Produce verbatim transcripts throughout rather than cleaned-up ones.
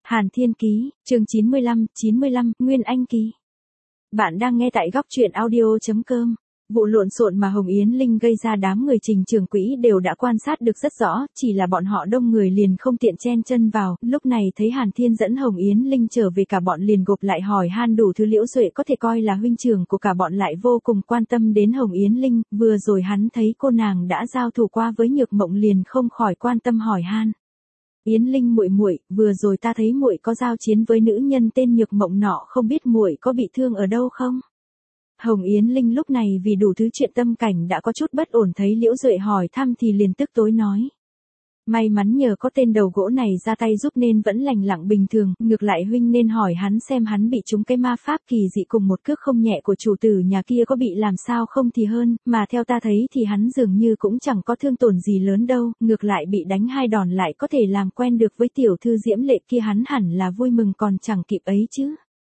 Hàn Thiên Ký, chương chín mươi lăm, chín mươi lăm, Nguyên Anh Ký. Bạn đang nghe tại góc truyện audio.com. Vụ lộn xộn mà Hồng Yến Linh gây ra đám người Trình Trường Quỹ đều đã quan sát được rất rõ, chỉ là bọn họ đông người liền không tiện chen chân vào, lúc này thấy Hàn Thiên dẫn Hồng Yến Linh trở về cả bọn liền gộp lại hỏi han đủ thứ. Liễu Duệ có thể coi là huynh trưởng của cả bọn lại vô cùng quan tâm đến Hồng Yến Linh, vừa rồi hắn thấy cô nàng đã giao thủ qua với Nhược Mộng liền không khỏi quan tâm hỏi han. Yến Linh muội muội, vừa rồi ta thấy muội có giao chiến với nữ nhân tên Nhược Mộng nọ, không biết muội có bị thương ở đâu không? Hồng Yến Linh lúc này vì đủ thứ chuyện tâm cảnh đã có chút bất ổn, thấy Liễu Duệ hỏi thăm thì liền tức tối nói. May mắn nhờ có tên đầu gỗ này ra tay giúp nên vẫn lành lặng bình thường, ngược lại huynh nên hỏi hắn xem hắn bị trúng cái ma pháp kỳ dị cùng một cước không nhẹ của chủ tử nhà kia có bị làm sao không thì hơn, mà theo ta thấy thì hắn dường như cũng chẳng có thương tổn gì lớn đâu, ngược lại bị đánh hai đòn lại có thể làm quen được với tiểu thư Diễm Lệ kia, hắn hẳn là vui mừng còn chẳng kịp ấy chứ.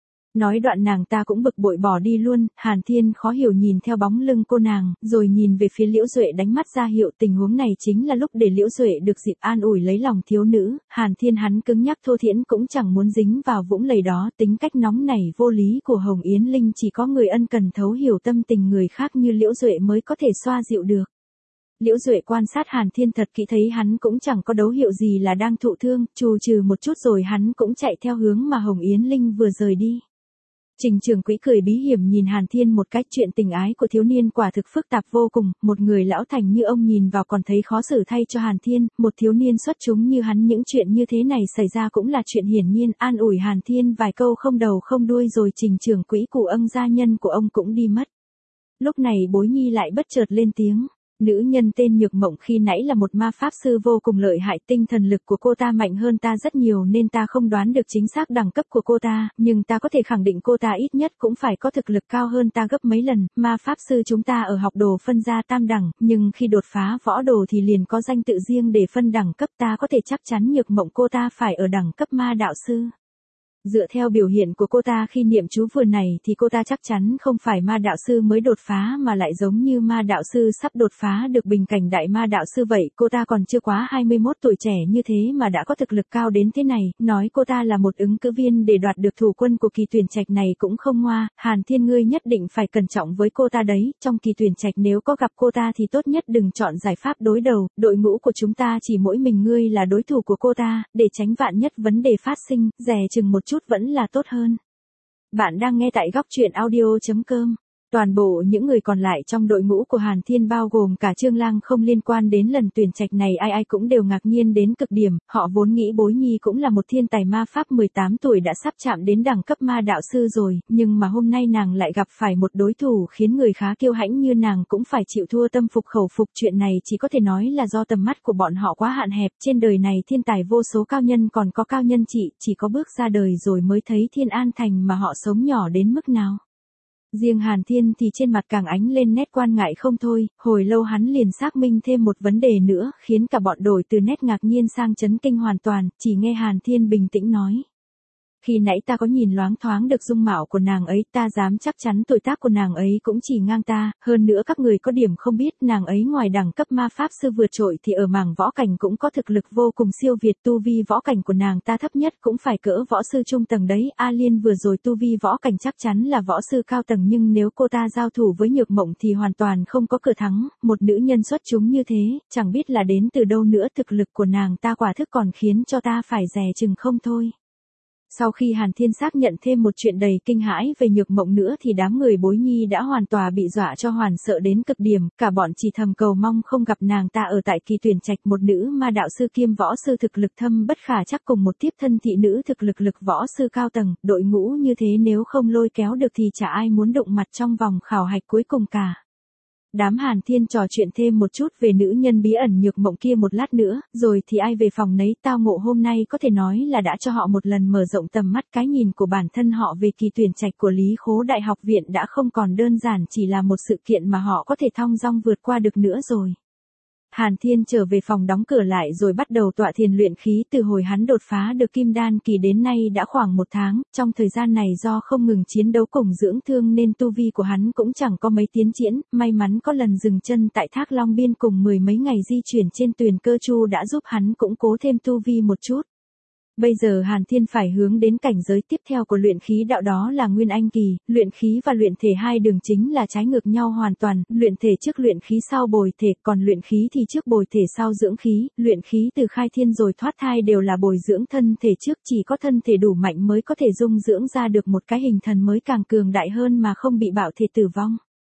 Nói đoạn nàng ta cũng bực bội bỏ đi luôn. Hàn Thiên khó hiểu nhìn theo bóng lưng cô nàng, rồi nhìn về phía Liễu Duệ đánh mắt ra hiệu tình huống này chính là lúc để Liễu Duệ được dịp an ủi lấy lòng thiếu nữ. Hàn Thiên hắn cứng nhắc thô thiển cũng chẳng muốn dính vào vũng lầy đó, tính cách nóng nảy vô lý của Hồng Yến Linh chỉ có người ân cần thấu hiểu tâm tình người khác như Liễu Duệ mới có thể xoa dịu được. Liễu Duệ quan sát Hàn Thiên thật kỹ thấy hắn cũng chẳng có dấu hiệu gì là đang thụ thương, trù trừ một chút rồi hắn cũng chạy theo hướng mà Hồng Yến Linh vừa rời đi. Trình Trường Quỹ cười bí hiểm nhìn Hàn Thiên một cách, chuyện tình ái của thiếu niên quả thực phức tạp vô cùng, một người lão thành như ông nhìn vào còn thấy khó xử thay cho Hàn Thiên, một thiếu niên xuất chúng như hắn những chuyện như thế này xảy ra cũng là chuyện hiển nhiên. An ủi Hàn Thiên vài câu không đầu không đuôi rồi Trình Trường Quỹ cụ ân gia nhân của ông cũng đi mất. Lúc này Bối Nhi lại bất chợt lên tiếng. Nữ nhân tên Nhược Mộng khi nãy là một ma pháp sư vô cùng lợi hại, tinh thần lực của cô ta mạnh hơn ta rất nhiều nên ta không đoán được chính xác đẳng cấp của cô ta, nhưng ta có thể khẳng định cô ta ít nhất cũng phải có thực lực cao hơn ta gấp mấy lần. Ma pháp sư chúng ta ở học đồ phân ra tam đẳng, nhưng khi đột phá võ đồ thì liền có danh tự riêng để phân đẳng cấp, ta có thể chắc chắn Nhược Mộng cô ta phải ở đẳng cấp ma đạo sư. Dựa theo biểu hiện của cô ta khi niệm chú vừa này thì cô ta chắc chắn không phải ma đạo sư mới đột phá mà lại giống như ma đạo sư sắp đột phá được bình cảnh đại ma đạo sư vậy. Cô ta còn chưa quá hai mươi mốt tuổi, trẻ như thế mà đã có thực lực cao đến thế này, nói cô ta là một ứng cử viên để đoạt được thủ quân của kỳ tuyển trạch này cũng không ngoa. Hàn Thiên ngươi nhất định phải cẩn trọng với cô ta đấy, trong kỳ tuyển trạch nếu có gặp cô ta thì tốt nhất đừng chọn giải pháp đối đầu, đội ngũ của chúng ta chỉ mỗi mình ngươi là đối thủ của cô ta, để tránh vạn nhất vấn đề phát sinh, dè chừng một chút vẫn là tốt hơn. Bạn đang nghe tại góc truyện audio.com. Toàn bộ những người còn lại trong đội ngũ của Hàn Thiên bao gồm cả Trương Lang không liên quan đến lần tuyển trạch này, ai ai cũng đều ngạc nhiên đến cực điểm, họ vốn nghĩ Bối Nhi cũng là một thiên tài ma pháp mười tám tuổi đã sắp chạm đến đẳng cấp ma đạo sư rồi, nhưng mà hôm nay nàng lại gặp phải một đối thủ khiến người khá kiêu hãnh như nàng cũng phải chịu thua tâm phục khẩu phục. Chuyện này chỉ có thể nói là do tầm mắt của bọn họ quá hạn hẹp, trên đời này thiên tài vô số, cao nhân còn có cao nhân trị, chỉ có bước ra đời rồi mới thấy Thiên An Thành mà họ sống nhỏ đến mức nào. Riêng Hàn Thiên thì trên mặt càng ánh lên nét quan ngại không thôi, hồi lâu hắn liền xác minh thêm một vấn đề nữa, khiến cả bọn đổi từ nét ngạc nhiên sang chấn kinh hoàn toàn, chỉ nghe Hàn Thiên bình tĩnh nói. Khi nãy ta có nhìn loáng thoáng được dung mạo của nàng ấy, ta dám chắc chắn tuổi tác của nàng ấy cũng chỉ ngang ta, hơn nữa các người có điểm không biết, nàng ấy ngoài đẳng cấp ma pháp sư vượt trội thì ở mảng võ cảnh cũng có thực lực vô cùng siêu việt, tu vi võ cảnh của nàng ta thấp nhất cũng phải cỡ võ sư trung tầng đấy. A Liên vừa rồi tu vi võ cảnh chắc chắn là võ sư cao tầng, nhưng nếu cô ta giao thủ với Nhược Mộng thì hoàn toàn không có cửa thắng, một nữ nhân xuất chúng như thế, chẳng biết là đến từ đâu nữa, thực lực của nàng ta quả thức còn khiến cho ta phải dè chừng không thôi. Sau khi Hàn Thiên xác nhận thêm một chuyện đầy kinh hãi về Nhược Mộng nữa thì đám người Bối Nhi đã hoàn toàn bị dọa cho hoàn sợ đến cực điểm, cả bọn chỉ thầm cầu mong không gặp nàng ta ở tại kỳ tuyển trạch, một nữ ma đạo sư kiêm võ sư thực lực thâm bất khả chắc cùng một tiếp thân thị nữ thực lực lực võ sư cao tầng, đội ngũ như thế nếu không lôi kéo được thì chả ai muốn đụng mặt trong vòng khảo hạch cuối cùng cả. Đám Hàn Thiên trò chuyện thêm một chút về nữ nhân bí ẩn Nhược Mộng kia một lát nữa, rồi thì ai về phòng nấy. Tao ngộ hôm nay có thể nói là đã cho họ một lần mở rộng tầm mắt, cái nhìn của bản thân họ về kỳ tuyển trạch của Lý Khố Đại học viện đã không còn đơn giản chỉ là một sự kiện mà họ có thể thong dong vượt qua được nữa rồi. Hàn Thiên trở về phòng đóng cửa lại rồi bắt đầu tọa thiền luyện khí. Từ hồi hắn đột phá được kim đan kỳ đến nay đã khoảng một tháng, trong thời gian này do không ngừng chiến đấu cùng dưỡng thương nên tu vi của hắn cũng chẳng có mấy tiến triển, may mắn có lần dừng chân tại Thác Long Biên cùng mười mấy ngày di chuyển trên Tuyền Cơ Chu đã giúp hắn củng cố thêm tu vi một chút. Bây giờ Hàn Thiên phải hướng đến cảnh giới tiếp theo của luyện khí đạo, đó là Nguyên Anh kỳ. Luyện khí và luyện thể hai đường chính là trái ngược nhau hoàn toàn, luyện thể trước luyện khí sau bồi thể, còn luyện khí thì trước bồi thể sau dưỡng khí, luyện khí từ khai thiên rồi thoát thai đều là bồi dưỡng thân thể trước, chỉ có thân thể đủ mạnh mới có thể dung dưỡng ra được một cái hình thần mới càng cường đại hơn mà không bị bạo thể tử vong.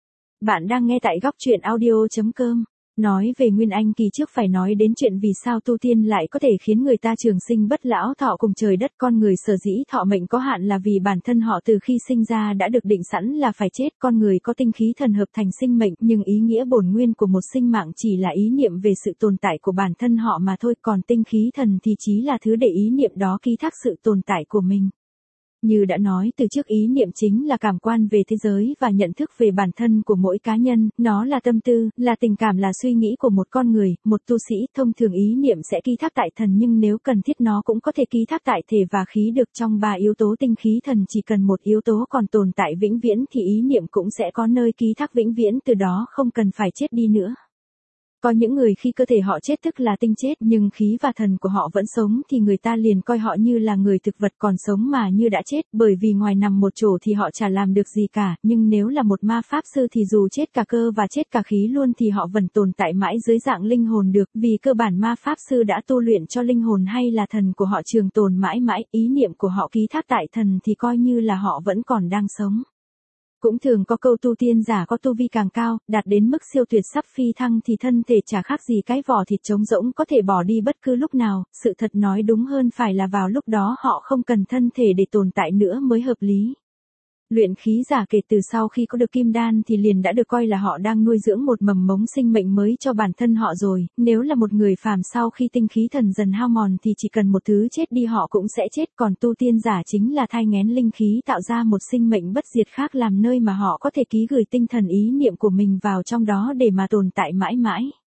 Bạn đang nghe tại góc truyện audio chấm com. Nói về Nguyên Anh kỳ trước phải nói đến chuyện vì sao tu tiên lại có thể khiến người ta trường sinh bất lão, thọ cùng trời đất. Con người sở dĩ thọ mệnh có hạn là vì bản thân họ từ khi sinh ra đã được định sẵn là phải chết. Con người có tinh khí thần hợp thành sinh mệnh, nhưng ý nghĩa bổn nguyên của một sinh mạng chỉ là ý niệm về sự tồn tại của bản thân họ mà thôi, còn tinh khí thần thì chỉ là thứ để ý niệm đó ký thác sự tồn tại của mình. Như đã nói từ trước, ý niệm chính là cảm quan về thế giới và nhận thức về bản thân của mỗi cá nhân, nó là tâm tư, là tình cảm, là suy nghĩ của một con người. Một tu sĩ thông thường ý niệm sẽ ký thác tại thần, nhưng nếu cần thiết nó cũng có thể ký thác tại thể và khí được. Trong ba yếu tố tinh khí thần chỉ cần một yếu tố còn tồn tại vĩnh viễn thì ý niệm cũng sẽ có nơi ký thác vĩnh viễn, từ đó không cần phải chết đi nữa. Có những người khi cơ thể họ chết tức là tinh chết, nhưng khí và thần của họ vẫn sống thì người ta liền coi họ như là người thực vật còn sống mà như đã chết, bởi vì ngoài nằm một chỗ thì họ chả làm được gì cả, nhưng nếu là một ma pháp sư thì dù chết cả cơ và chết cả khí luôn thì họ vẫn tồn tại mãi dưới dạng linh hồn được, vì cơ bản ma pháp sư đã tu luyện cho linh hồn hay là thần của họ trường tồn mãi mãi, ý niệm của họ ký thác tại thần thì coi như là họ vẫn còn đang sống. Cũng thường có câu tu tiên giả có tu vi càng cao, đạt đến mức siêu tuyệt sắp phi thăng thì thân thể chả khác gì cái vỏ thịt trống rỗng có thể bỏ đi bất cứ lúc nào, sự thật nói đúng hơn phải là vào lúc đó họ không cần thân thể để tồn tại nữa mới hợp lý. Luyện khí giả kể từ sau khi có được kim đan thì liền đã được coi là họ đang nuôi dưỡng một mầm mống sinh mệnh mới cho bản thân họ rồi, nếu là một người phàm sau khi tinh khí thần dần hao mòn thì chỉ cần một thứ chết đi họ cũng sẽ chết, còn tu tiên giả chính là thai nghén linh khí tạo ra một sinh mệnh bất diệt khác làm nơi mà họ có thể ký gửi tinh thần ý niệm của mình vào trong đó để mà tồn tại mãi mãi.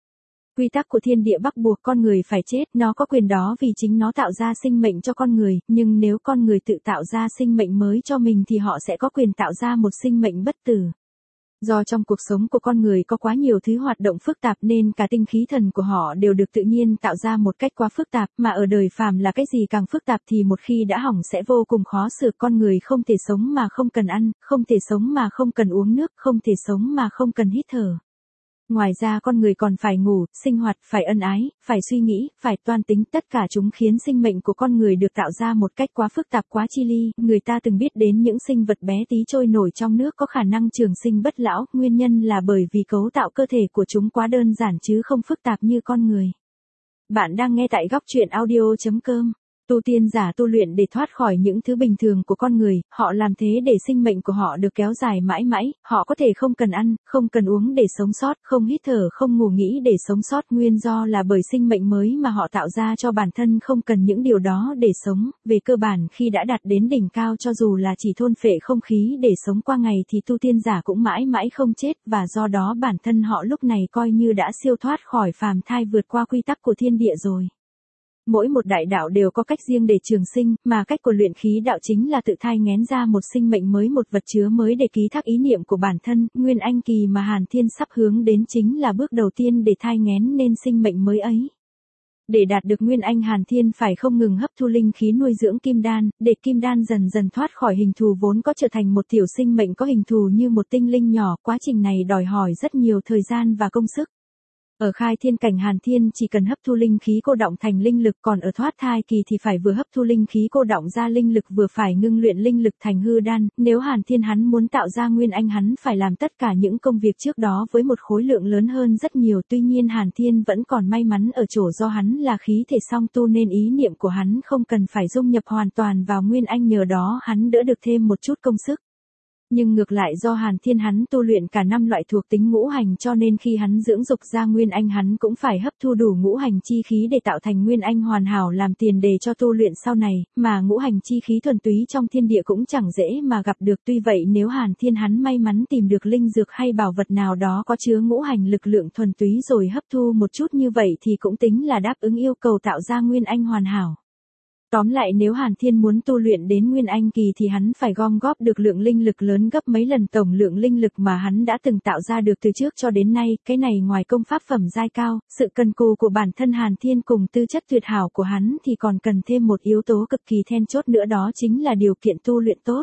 Quy tắc của thiên địa bắt buộc con người phải chết, nó có quyền đó vì chính nó tạo ra sinh mệnh cho con người, nhưng nếu con người tự tạo ra sinh mệnh mới cho mình thì họ sẽ có quyền tạo ra một sinh mệnh bất tử. Do trong cuộc sống của con người có quá nhiều thứ hoạt động phức tạp nên cả tinh khí thần của họ đều được tự nhiên tạo ra một cách quá phức tạp, mà ở đời phàm là cái gì càng phức tạp thì một khi đã hỏng sẽ vô cùng khó sửa. Con người không thể sống mà không cần ăn, không thể sống mà không cần uống nước, không thể sống mà không cần hít thở. Ngoài ra con người còn phải ngủ, sinh hoạt, phải ân ái, phải suy nghĩ, phải toan tính, tất cả chúng khiến sinh mệnh của con người được tạo ra một cách quá phức tạp, quá chi ly. Người ta từng biết đến những sinh vật bé tí trôi nổi trong nước có khả năng trường sinh bất lão, nguyên nhân là bởi vì cấu tạo cơ thể của chúng quá đơn giản chứ không phức tạp như con người. Bạn đang nghe tại góc truyện audio chấm com. Tu tiên giả tu luyện để thoát khỏi những thứ bình thường của con người, họ làm thế để sinh mệnh của họ được kéo dài mãi mãi, họ có thể không cần ăn, không cần uống để sống sót, không hít thở, không ngủ nghĩ để sống sót, nguyên do là bởi sinh mệnh mới mà họ tạo ra cho bản thân không cần những điều đó để sống. Về cơ bản khi đã đạt đến đỉnh cao, cho dù là chỉ thôn phệ không khí để sống qua ngày thì tu tiên giả cũng mãi mãi không chết, và do đó bản thân họ lúc này coi như đã siêu thoát khỏi phàm thai, vượt qua quy tắc của thiên địa rồi. Mỗi một đại đạo đều có cách riêng để trường sinh, mà cách của luyện khí đạo chính là tự thai nghén ra một sinh mệnh mới, một vật chứa mới để ký thác ý niệm của bản thân. Nguyên Anh kỳ mà Hàn Thiên sắp hướng đến chính là bước đầu tiên để thai nghén nên sinh mệnh mới ấy. Để đạt được Nguyên Anh, Hàn Thiên phải không ngừng hấp thu linh khí nuôi dưỡng kim đan, để kim đan dần dần thoát khỏi hình thù vốn có trở thành một tiểu sinh mệnh có hình thù như một tinh linh nhỏ. Quá trình này đòi hỏi rất nhiều thời gian và công sức. Ở khai thiên cảnh Hàn Thiên chỉ cần hấp thu linh khí cô đọng thành linh lực, còn ở thoát thai kỳ thì phải vừa hấp thu linh khí cô đọng ra linh lực vừa phải ngưng luyện linh lực thành hư đan. Nếu Hàn Thiên hắn muốn tạo ra Nguyên Anh hắn phải làm tất cả những công việc trước đó với một khối lượng lớn hơn rất nhiều. Tuy nhiên Hàn Thiên vẫn còn may mắn ở chỗ do hắn là khí thể song tu nên ý niệm của hắn không cần phải dung nhập hoàn toàn vào Nguyên Anh, nhờ đó hắn đỡ được thêm một chút công sức. Nhưng ngược lại do Hàn Thiên hắn tu luyện cả năm loại thuộc tính ngũ hành cho nên khi hắn dưỡng dục ra Nguyên Anh hắn cũng phải hấp thu đủ ngũ hành chi khí để tạo thành Nguyên Anh hoàn hảo làm tiền đề cho tu luyện sau này, mà ngũ hành chi khí thuần túy trong thiên địa cũng chẳng dễ mà gặp được. Tuy vậy nếu Hàn Thiên hắn may mắn tìm được linh dược hay bảo vật nào đó có chứa ngũ hành lực lượng thuần túy rồi hấp thu một chút như vậy thì cũng tính là đáp ứng yêu cầu tạo ra Nguyên Anh hoàn hảo. Tóm lại nếu Hàn Thiên muốn tu luyện đến Nguyên Anh kỳ thì hắn phải gom góp được lượng linh lực lớn gấp mấy lần tổng lượng linh lực mà hắn đã từng tạo ra được từ trước cho đến nay, cái này ngoài công pháp phẩm giai cao, sự cần cù của bản thân Hàn Thiên cùng tư chất tuyệt hảo của hắn thì còn cần thêm một yếu tố cực kỳ then chốt nữa, đó chính là điều kiện tu luyện tốt.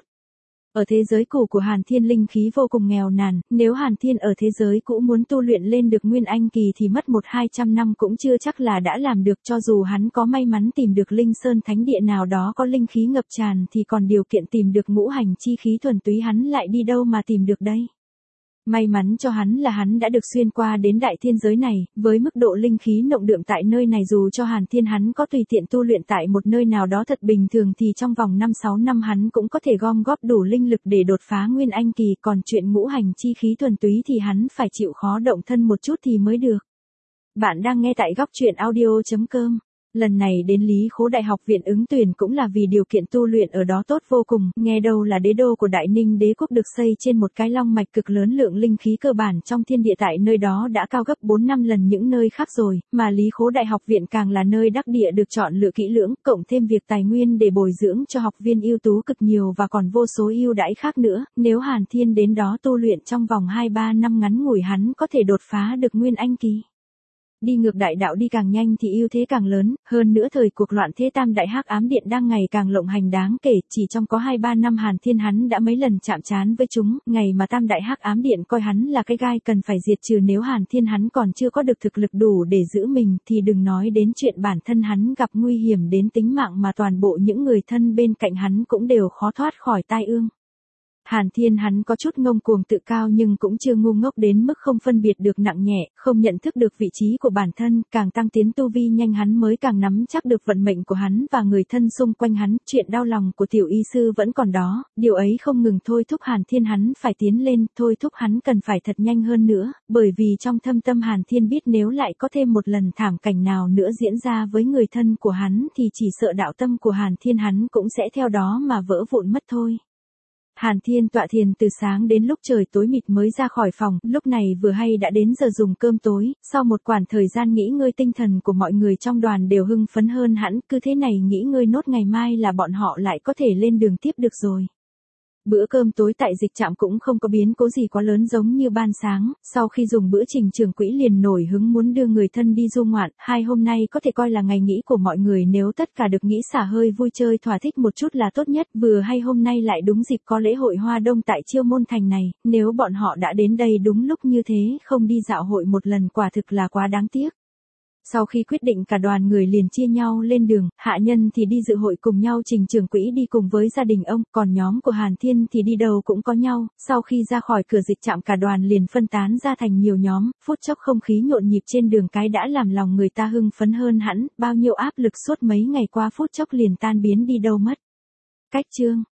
Ở thế giới cũ của Hàn Thiên linh khí vô cùng nghèo nàn, nếu Hàn Thiên ở thế giới cũ muốn tu luyện lên được Nguyên Anh kỳ thì mất một hai trăm năm cũng chưa chắc là đã làm được, cho dù hắn có may mắn tìm được linh sơn thánh địa nào đó có linh khí ngập tràn thì còn điều kiện tìm được ngũ hành chi khí thuần túy hắn lại đi đâu mà tìm được đây. May mắn cho hắn là hắn đã được xuyên qua đến đại thiên giới này, với mức độ linh khí nồng đượm tại nơi này dù cho Hàn Thiên hắn có tùy tiện tu luyện tại một nơi nào đó thật bình thường thì trong vòng năm sáu năm hắn cũng có thể gom góp đủ linh lực để đột phá Nguyên Anh kỳ, còn chuyện ngũ hành chi khí thuần túy thì hắn phải chịu khó động thân một chút thì mới được. Bạn đang nghe tại góc truyện audio chấm com. Lần này đến Lý Khố Đại học viện ứng tuyển cũng là vì điều kiện tu luyện ở đó tốt vô cùng, nghe đâu là đế đô của Đại Ninh đế quốc được xây trên một cái long mạch cực lớn, lượng linh khí cơ bản trong thiên địa tại nơi đó đã cao gấp bốn năm lần những nơi khác rồi, mà Lý Khố Đại học viện càng là nơi đắc địa được chọn lựa kỹ lưỡng, cộng thêm việc tài nguyên để bồi dưỡng cho học viên ưu tú cực nhiều và còn vô số ưu đãi khác nữa, nếu Hàn Thiên đến đó tu luyện trong vòng hai ba năm ngắn ngủi hắn có thể đột phá được Nguyên Anh kỳ. Đi ngược đại đạo đi càng nhanh thì ưu thế càng lớn, hơn nữa thời cuộc loạn thế tam đại hắc ám điện đang ngày càng lộng hành đáng kể, chỉ trong có hai ba năm Hàn Thiên hắn đã mấy lần chạm trán với chúng, ngày mà tam đại hắc ám điện coi hắn là cái gai cần phải diệt trừ, nếu Hàn Thiên hắn còn chưa có được thực lực đủ để giữ mình thì đừng nói đến chuyện bản thân hắn gặp nguy hiểm đến tính mạng mà toàn bộ những người thân bên cạnh hắn cũng đều khó thoát khỏi tai ương. Hàn Thiên hắn có chút ngông cuồng tự cao nhưng cũng chưa ngu ngốc đến mức không phân biệt được nặng nhẹ, không nhận thức được vị trí của bản thân, càng tăng tiến tu vi nhanh hắn mới càng nắm chắc được vận mệnh của hắn và người thân xung quanh hắn, chuyện đau lòng của tiểu y sư vẫn còn đó, điều ấy không ngừng thôi thúc Hàn Thiên hắn phải tiến lên, thôi thúc hắn cần phải thật nhanh hơn nữa, bởi vì trong thâm tâm Hàn Thiên biết nếu lại có thêm một lần thảm cảnh nào nữa diễn ra với người thân của hắn thì chỉ sợ đạo tâm của Hàn Thiên hắn cũng sẽ theo đó mà vỡ vụn mất thôi. Hàn Thiên tọa thiền từ sáng đến lúc trời tối mịt mới ra khỏi phòng, lúc này vừa hay đã đến giờ dùng cơm tối, sau một quãng thời gian nghỉ ngơi tinh thần của mọi người trong đoàn đều hưng phấn hơn hẳn, cứ thế này nghỉ ngơi nốt ngày mai là bọn họ lại có thể lên đường tiếp được rồi. Bữa cơm tối tại dịch trạm cũng không có biến cố gì quá lớn giống như ban sáng, sau khi dùng bữa Trình trưởng quỹ liền nổi hứng muốn đưa người thân đi du ngoạn, hai hôm nay có thể coi là ngày nghỉ của mọi người, nếu tất cả được nghỉ xả hơi vui chơi thỏa thích một chút là tốt nhất, vừa hay hôm nay lại đúng dịp có lễ hội hoa đông tại Chiêu Môn Thành này, nếu bọn họ đã đến đây đúng lúc như thế không đi dạo hội một lần quả thực là quá đáng tiếc. Sau khi quyết định cả đoàn người liền chia nhau lên đường, hạ nhân thì đi dự hội cùng nhau, Trình trưởng quỹ đi cùng với gia đình ông, còn nhóm của Hàn Thiên thì đi đầu cũng có nhau, sau khi ra khỏi cửa dịch trạm cả đoàn liền phân tán ra thành nhiều nhóm, phút chốc không khí nhộn nhịp trên đường cái đã làm lòng người ta hưng phấn hơn hẳn, bao nhiêu áp lực suốt mấy ngày qua phút chốc liền tan biến đi đâu mất. Cách chương